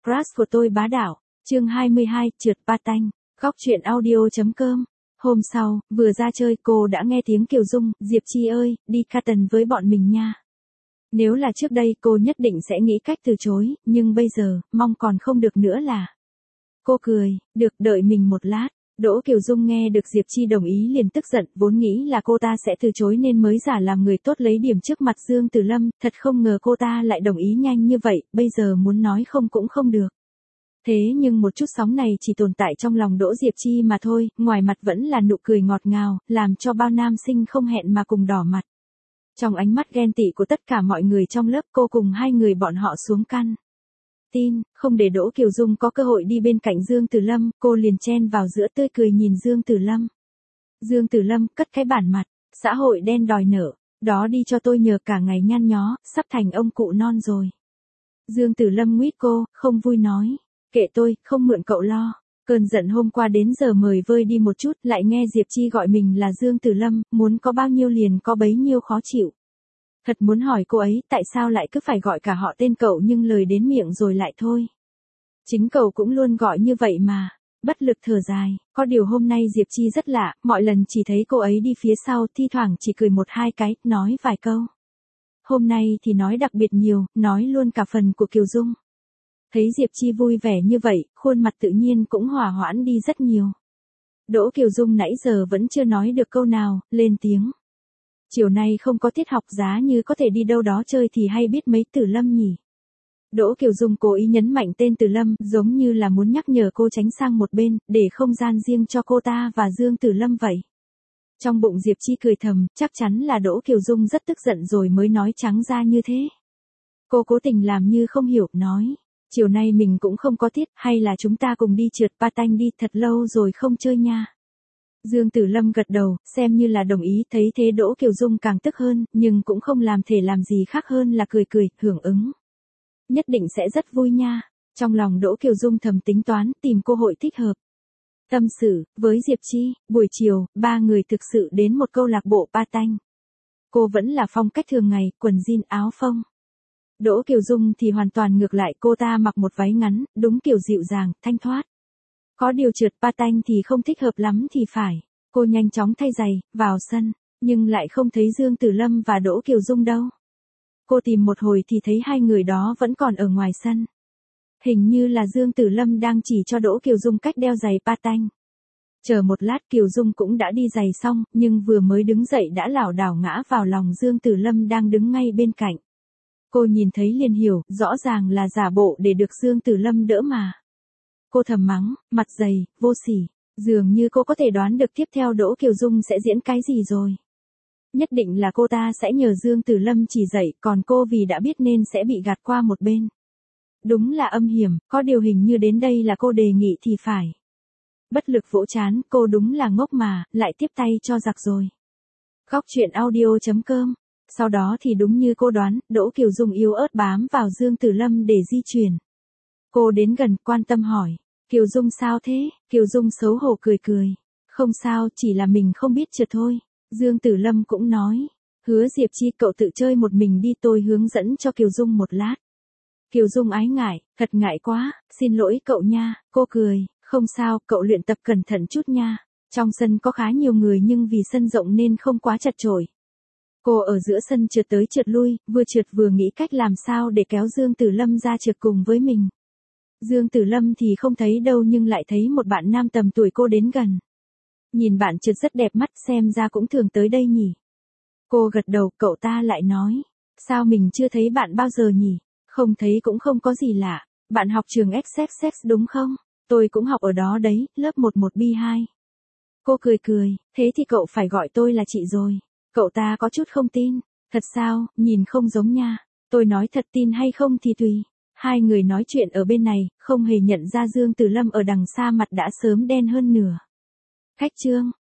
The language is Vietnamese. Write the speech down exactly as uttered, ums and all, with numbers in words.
Crush của tôi bá đạo. Chương hai mươi hai, trượt pa tanh. Góc truyện audio.com. Hôm sau, vừa ra chơi cô đã nghe tiếng Kiều Dung, Diệp Chi ơi, đi Carton với bọn mình nha. Nếu là trước đây cô nhất định sẽ nghĩ cách từ chối, nhưng bây giờ, mong còn không được nữa là. Cô cười, được, đợi mình một lát. Đỗ Kiều Dung nghe được Diệp Chi đồng ý liền tức giận, vốn nghĩ là cô ta sẽ từ chối nên mới giả làm người tốt lấy điểm trước mặt Dương Tử Lâm, thật không ngờ cô ta lại đồng ý nhanh như vậy, bây giờ muốn nói không cũng không được. Thế nhưng một chút sóng này chỉ tồn tại trong lòng Đỗ Diệp Chi mà thôi, ngoài mặt vẫn là nụ cười ngọt ngào, làm cho bao nam sinh không hẹn mà cùng đỏ mặt. Trong ánh mắt ghen tị của tất cả mọi người trong lớp, cô cùng hai người bọn họ xuống căn tin, không để Đỗ Kiều Dung có cơ hội đi bên cạnh Dương Tử Lâm, cô liền chen vào giữa tươi cười nhìn Dương Tử Lâm. Dương Tử Lâm cất cái bản mặt, xã hội đen đòi nợ, đó đi cho tôi nhờ cả ngày nhăn nhó, sắp thành ông cụ non rồi. Dương Tử Lâm nguyết cô, không vui nói, kệ tôi, không mượn cậu lo. Cơn giận hôm qua đến giờ mời vơi đi một chút, lại nghe Diệp Chi gọi mình là Dương Tử Lâm, muốn có bao nhiêu liền có bấy nhiêu khó chịu. Thật muốn hỏi cô ấy tại sao lại cứ phải gọi cả họ tên cậu nhưng lời đến miệng rồi lại thôi. Chính cậu cũng luôn gọi như vậy mà. Bất lực thở dài, có điều hôm nay Diệp Chi rất lạ, mọi lần chỉ thấy cô ấy đi phía sau thi thoảng chỉ cười một hai cái, nói vài câu. Hôm nay thì nói đặc biệt nhiều, nói luôn cả phần của Kiều Dung. Thấy Diệp Chi vui vẻ như vậy, khuôn mặt tự nhiên cũng hòa hoãn đi rất nhiều. Đỗ Kiều Dung nãy giờ vẫn chưa nói được câu nào, lên tiếng. Chiều nay không có tiết học, giá như có thể đi đâu đó chơi thì hay biết mấy Tử Lâm nhỉ. Đỗ Kiều Dung cố ý nhấn mạnh tên Tử Lâm, giống như là muốn nhắc nhở cô tránh sang một bên, để không gian riêng cho cô ta và Dương Tử Lâm vậy. Trong bụng Diệp Chi cười thầm, chắc chắn là Đỗ Kiều Dung rất tức giận rồi mới nói trắng ra như thế. Cô cố tình làm như không hiểu, nói. Chiều nay mình cũng không có tiết, hay là chúng ta cùng đi trượt pa tanh đi, thật lâu rồi không chơi nha. Dương Tử Lâm gật đầu, xem như là đồng ý, thấy thế Đỗ Kiều Dung càng tức hơn, nhưng cũng không làm thể làm gì khác hơn là cười cười, hưởng ứng. Nhất định sẽ rất vui nha. Trong lòng Đỗ Kiều Dung thầm tính toán, tìm cơ hội thích hợp. Tâm sự, với Diệp Chi, buổi chiều, ba người thực sự đến một câu lạc bộ pa tanh. Cô vẫn là phong cách thường ngày, quần jean áo phông. Đỗ Kiều Dung thì hoàn toàn ngược lại, cô ta mặc một váy ngắn, đúng kiểu dịu dàng, thanh thoát. Có điều trượt pa tanh thì không thích hợp lắm thì phải. Cô nhanh chóng thay giày, vào sân, nhưng lại không thấy Dương Tử Lâm và Đỗ Kiều Dung đâu. Cô tìm một hồi thì thấy hai người đó vẫn còn ở ngoài sân. Hình như là Dương Tử Lâm đang chỉ cho Đỗ Kiều Dung cách đeo giày pa tanh. Chờ một lát Kiều Dung cũng đã đi giày xong, nhưng vừa mới đứng dậy đã lảo đảo ngã vào lòng Dương Tử Lâm đang đứng ngay bên cạnh. Cô nhìn thấy liền hiểu, rõ ràng là giả bộ để được Dương Tử Lâm đỡ mà. Cô thầm mắng, mặt dày, vô sỉ, dường như cô có thể đoán được tiếp theo Đỗ Kiều Dung sẽ diễn cái gì rồi. Nhất định là cô ta sẽ nhờ Dương Tử Lâm chỉ dạy, còn cô vì đã biết nên sẽ bị gạt qua một bên. Đúng là âm hiểm, có điều hình như đến đây là cô đề nghị thì phải. Bất lực vỗ chán, cô đúng là ngốc mà, lại tiếp tay cho giặc rồi. Góc truyện audio.com. Sau đó thì đúng như cô đoán, Đỗ Kiều Dung yếu ớt bám vào Dương Tử Lâm để di chuyển. Cô đến gần, quan tâm hỏi, Kiều Dung sao thế? Kiều Dung xấu hổ cười cười. Không sao, chỉ là mình không biết trượt thôi. Dương Tử Lâm cũng nói, hứa Diệp Chi cậu tự chơi một mình đi, tôi hướng dẫn cho Kiều Dung một lát. Kiều Dung ái ngại, thật ngại quá, xin lỗi cậu nha. Cô cười, không sao, cậu luyện tập cẩn thận chút nha. Trong sân có khá nhiều người nhưng vì sân rộng nên không quá chật chội. Cô ở giữa sân trượt tới trượt lui, vừa trượt vừa nghĩ cách làm sao để kéo Dương Tử Lâm ra trượt cùng với mình. Dương Tử Lâm thì không thấy đâu nhưng lại thấy một bạn nam tầm tuổi cô đến gần. Nhìn bạn trượt rất đẹp mắt, xem ra cũng thường tới đây nhỉ. Cô gật đầu, cậu ta lại nói, sao mình chưa thấy bạn bao giờ nhỉ? Không thấy cũng không có gì lạ, bạn học trường ích ích ích đúng không? Tôi cũng học ở đó đấy, lớp một một B hai. Cô cười cười, thế thì cậu phải gọi tôi là chị rồi. Cậu ta có chút không tin, thật sao, nhìn không giống nha. Tôi nói thật, tin hay không thì tùy. Hai người nói chuyện ở bên này, không hề nhận ra Dương Tử Lâm ở đằng xa mặt đã sớm đen hơn nửa. Khách trương,